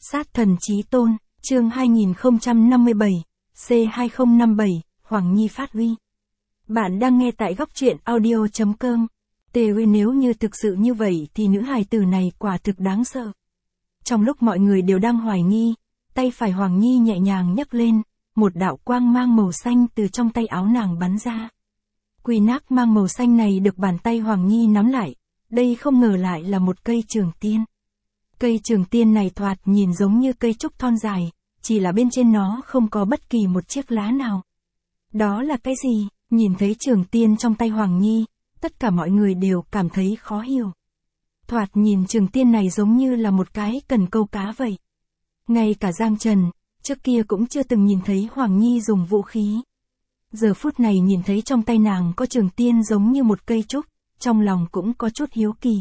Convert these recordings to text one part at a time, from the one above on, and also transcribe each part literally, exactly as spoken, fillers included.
Sát thần chí tôn, chương hai nghìn không trăm năm mươi bảy, C hai không năm bảy, Hoàng Nhi phát huy. Bạn đang nghe tại góc truyện audio chấm com. Tê uy, nếu như thực sự như vậy thì nữ hài tử này quả thực đáng sợ. Trong lúc mọi người đều đang hoài nghi, tay phải Hoàng Nhi nhẹ nhàng nhấc lên, một đạo quang mang màu xanh từ trong tay áo nàng bắn ra. Quy nác mang màu xanh này được bàn tay Hoàng Nhi nắm lại, đây không ngờ lại là một cây trường tiên. Cây trường tiên này thoạt nhìn giống như cây trúc thon dài, chỉ là bên trên nó không có bất kỳ một chiếc lá nào. Đó là cái gì? Nhìn thấy trường tiên trong tay Hoàng Nhi, tất cả mọi người đều cảm thấy khó hiểu. Thoạt nhìn trường tiên này giống như là một cái cần câu cá vậy. Ngay cả Giang Trần, trước kia cũng chưa từng nhìn thấy Hoàng Nhi dùng vũ khí. Giờ phút này nhìn thấy trong tay nàng có trường tiên giống như một cây trúc, trong lòng cũng có chút hiếu kỳ.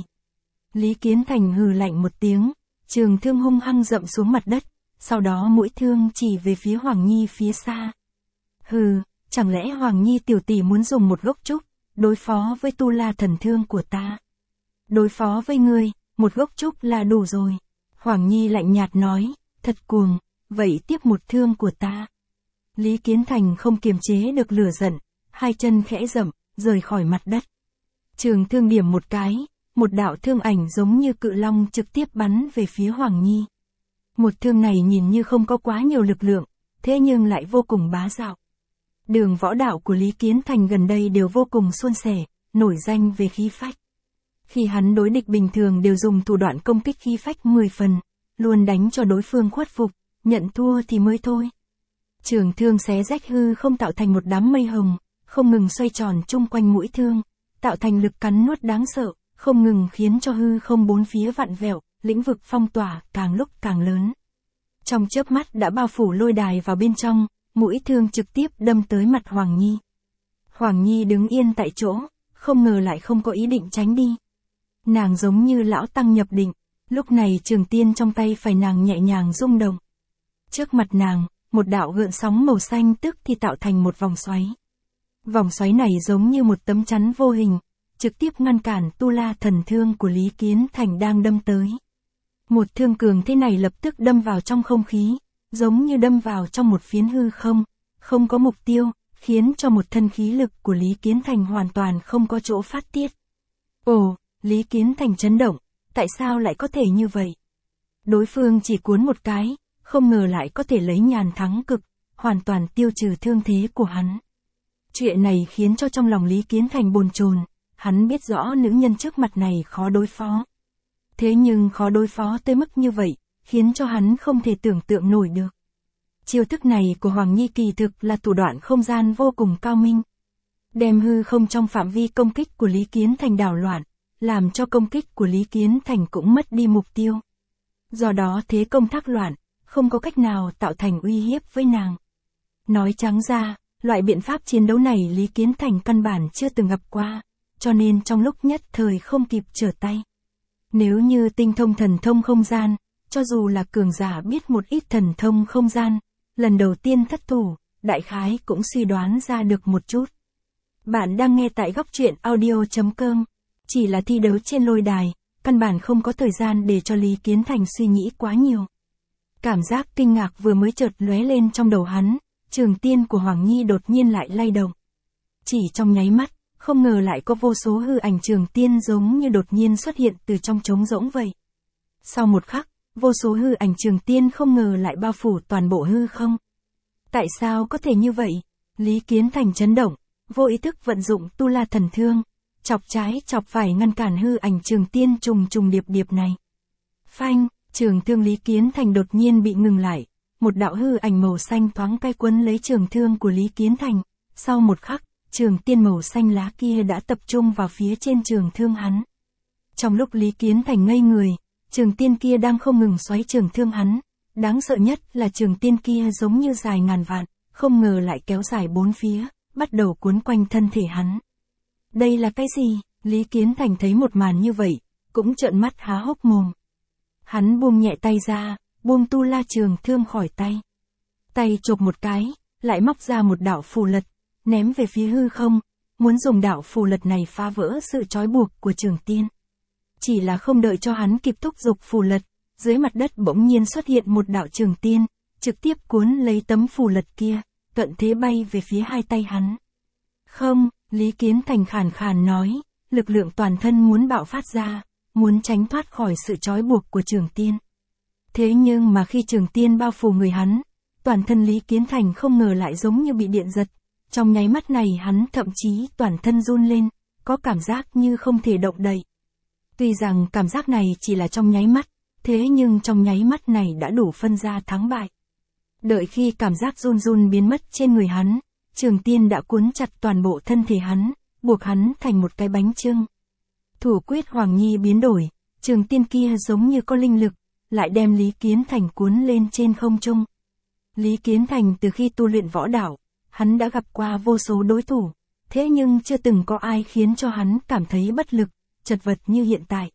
Lý Kiến Thành hừ lạnh một tiếng, trường thương hung hăng dậm xuống mặt đất, sau đó mũi thương chỉ về phía Hoàng Nhi phía xa. Hừ, chẳng lẽ Hoàng Nhi tiểu tỷ muốn dùng một gốc trúc, đối phó với tu la thần thương của ta? Đối phó với ngươi, một gốc trúc là đủ rồi. Hoàng Nhi lạnh nhạt nói, thật cuồng, vậy tiếp một thương của ta. Lý Kiến Thành không kiềm chế được lửa giận, hai chân khẽ dậm, rời khỏi mặt đất. Trường thương điểm một cái, một đạo thương ảnh giống như cự long trực tiếp bắn về phía Hoàng Nhi. Một thương này nhìn như không có quá nhiều lực lượng, thế nhưng lại vô cùng bá đạo. Đường võ đạo của Lý Kiến Thành gần đây đều vô cùng suôn sẻ, nổi danh về khí phách. Khi hắn đối địch bình thường đều dùng thủ đoạn công kích khí phách mười phần, luôn đánh cho đối phương khuất phục, nhận thua thì mới thôi. Trường thương xé rách hư không tạo thành một đám mây hồng, không ngừng xoay tròn chung quanh mũi thương, tạo thành lực cắn nuốt đáng sợ, không ngừng khiến cho hư không bốn phía vặn vẹo, lĩnh vực phong tỏa càng lúc càng lớn. Trong chớp mắt đã bao phủ lôi đài vào bên trong, mũi thương trực tiếp đâm tới mặt Hoàng Nhi. Hoàng Nhi đứng yên tại chỗ, không ngờ lại không có ý định tránh đi. Nàng giống như lão tăng nhập định, lúc này trường tiên trong tay phải nàng nhẹ nhàng rung động. Trước mặt nàng, một đạo gợn sóng màu xanh tức thì tạo thành một vòng xoáy. Vòng xoáy này giống như một tấm chắn vô hình, trực tiếp ngăn cản tu la thần thương của Lý Kiến Thành đang đâm tới. Một thương cường thế này lập tức đâm vào trong không khí, giống như đâm vào trong một phiến hư không, không có mục tiêu, khiến cho một thân khí lực của Lý Kiến Thành hoàn toàn không có chỗ phát tiết. Ồ, Lý Kiến Thành chấn động, tại sao lại có thể như vậy? Đối phương chỉ cuốn một cái, không ngờ lại có thể lấy nhàn thắng cực, hoàn toàn tiêu trừ thương thế của hắn. Chuyện này khiến cho trong lòng Lý Kiến Thành bồn chồn, hắn biết rõ nữ nhân trước mặt này khó đối phó. Thế nhưng khó đối phó tới mức như vậy, khiến cho hắn không thể tưởng tượng nổi được. Chiêu thức này của Hoàng Nhi kỳ thực là thủ đoạn không gian vô cùng cao minh. Đem hư không trong phạm vi công kích của Lý Kiến Thành đảo loạn, làm cho công kích của Lý Kiến Thành cũng mất đi mục tiêu. Do đó thế công thác loạn, không có cách nào tạo thành uy hiếp với nàng. Nói trắng ra, loại biện pháp chiến đấu này Lý Kiến Thành căn bản chưa từng gặp qua, cho nên trong lúc nhất thời không kịp trở tay. Nếu như tinh thông thần thông không gian, cho dù là cường giả biết một ít thần thông không gian, lần đầu tiên thất thủ, đại khái cũng suy đoán ra được một chút. Bạn đang nghe tại góc truyện audio chấm com, chỉ là thi đấu trên lôi đài, căn bản không có thời gian để cho Lý Kiến Thành suy nghĩ quá nhiều. Cảm giác kinh ngạc vừa mới chợt lóe lên trong đầu hắn, trường tiên của Hoàng Nhi đột nhiên lại lay động. Chỉ trong nháy mắt, không ngờ lại có vô số hư ảnh trường tiên giống như đột nhiên xuất hiện từ trong trống rỗng vậy. Sau một khắc, vô số hư ảnh trường tiên không ngờ lại bao phủ toàn bộ hư không. Tại sao có thể như vậy? Lý Kiến Thành chấn động, vô ý thức vận dụng tu la thần thương, chọc trái chọc phải ngăn cản hư ảnh trường tiên trùng trùng điệp điệp này. Phanh, trường thương Lý Kiến Thành đột nhiên bị ngừng lại, một đạo hư ảnh màu xanh thoáng cái quấn lấy trường thương của Lý Kiến Thành, sau một khắc, trường tiên màu xanh lá kia đã tập trung vào phía trên trường thương hắn. Trong lúc Lý Kiến Thành ngây người, trường tiên kia đang không ngừng xoáy trường thương hắn, đáng sợ nhất là trường tiên kia giống như dài ngàn vạn, không ngờ lại kéo dài bốn phía, bắt đầu cuốn quanh thân thể hắn. Đây là cái gì? Lý Kiến Thành thấy một màn như vậy, cũng trợn mắt há hốc mồm. Hắn buông nhẹ tay ra, buông tu la trường thương khỏi tay. Tay chộp một cái, lại móc ra một đạo phù lật, ném về phía hư không, muốn dùng đạo phù lật này phá vỡ sự trói buộc của trường tiên. Chỉ là không đợi cho hắn kịp thúc giục phù lật, dưới mặt đất bỗng nhiên xuất hiện một đạo trường tiên, trực tiếp cuốn lấy tấm phù lật kia, cận thế bay về phía hai tay hắn. Không, Lý Kiến Thành khàn khàn nói, lực lượng toàn thân muốn bạo phát ra, muốn tránh thoát khỏi sự trói buộc của trường tiên. Thế nhưng mà khi trường tiên bao phủ người hắn, toàn thân Lý Kiến Thành không ngờ lại giống như bị điện giật. Trong nháy mắt này hắn thậm chí toàn thân run lên, có cảm giác như không thể động đậy. Tuy rằng cảm giác này chỉ là trong nháy mắt, thế nhưng trong nháy mắt này đã đủ phân ra thắng bại. Đợi khi cảm giác run run biến mất trên người hắn, trường tiên đã cuốn chặt toàn bộ thân thể hắn, buộc hắn thành một cái bánh chưng. Thủ quyết Hoàng Nhi biến đổi, trường tiên kia giống như có linh lực, lại đem Lý Kiến Thành cuốn lên trên không trung. Lý Kiến Thành từ khi tu luyện võ đạo, hắn đã gặp qua vô số đối thủ, thế nhưng chưa từng có ai khiến cho hắn cảm thấy bất lực, chật vật như hiện tại.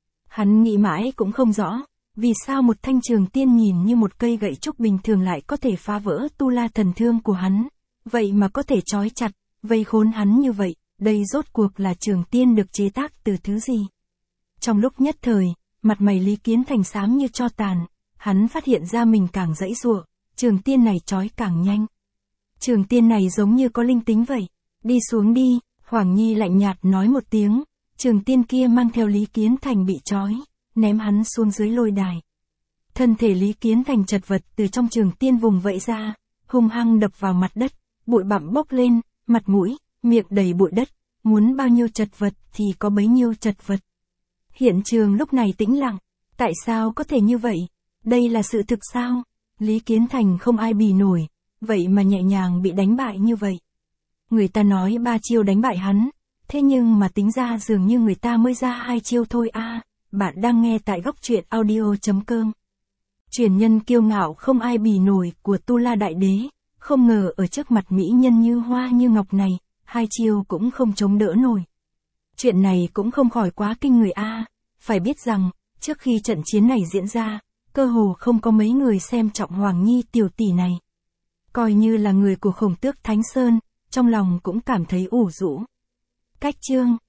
Hắn nghĩ mãi cũng không rõ, vì sao một thanh trường tiên nhìn như một cây gậy trúc bình thường lại có thể phá vỡ tu la thần thương của hắn, vậy mà có thể trói chặt, vây khốn hắn như vậy, đây rốt cuộc là trường tiên được chế tác từ thứ gì? Trong lúc nhất thời, mặt mày Lý Kiến Thành xám như tro tàn, hắn phát hiện ra mình càng giãy giụa, trường tiên này trói càng nhanh. Trường tiên này giống như có linh tính vậy. Đi xuống đi, Hoàng Nhi lạnh nhạt nói một tiếng, trường tiên kia mang theo Lý Kiến Thành bị trói, ném hắn xuống dưới lôi đài. Thân thể Lý Kiến Thành chật vật từ trong trường tiên vùng vẫy ra, hung hăng đập vào mặt đất, bụi bặm bốc lên, mặt mũi, miệng đầy bụi đất, muốn bao nhiêu chật vật thì có bấy nhiêu chật vật. Hiện trường lúc này tĩnh lặng, tại sao có thể như vậy? Đây là sự thực sao? Lý Kiến Thành không ai bì nổi, vậy mà nhẹ nhàng bị đánh bại như vậy. Người ta nói ba chiêu đánh bại hắn, thế nhưng mà tính ra dường như người ta mới ra hai chiêu thôi a. À, bạn đang nghe tại góc truyện audio chấm com. Truyền nhân kiêu ngạo không ai bì nổi của Tu La Đại Đế, không ngờ ở trước mặt mỹ nhân như hoa như ngọc này, hai chiêu cũng không chống đỡ nổi. Chuyện này cũng không khỏi quá kinh người a. À, phải biết rằng, trước khi trận chiến này diễn ra, cơ hồ không có mấy người xem trọng Hoàng Nhi tiểu tỷ này. Coi như là người của Khổng Tước Thánh Sơn, trong lòng cũng cảm thấy ủ rũ. Cách chương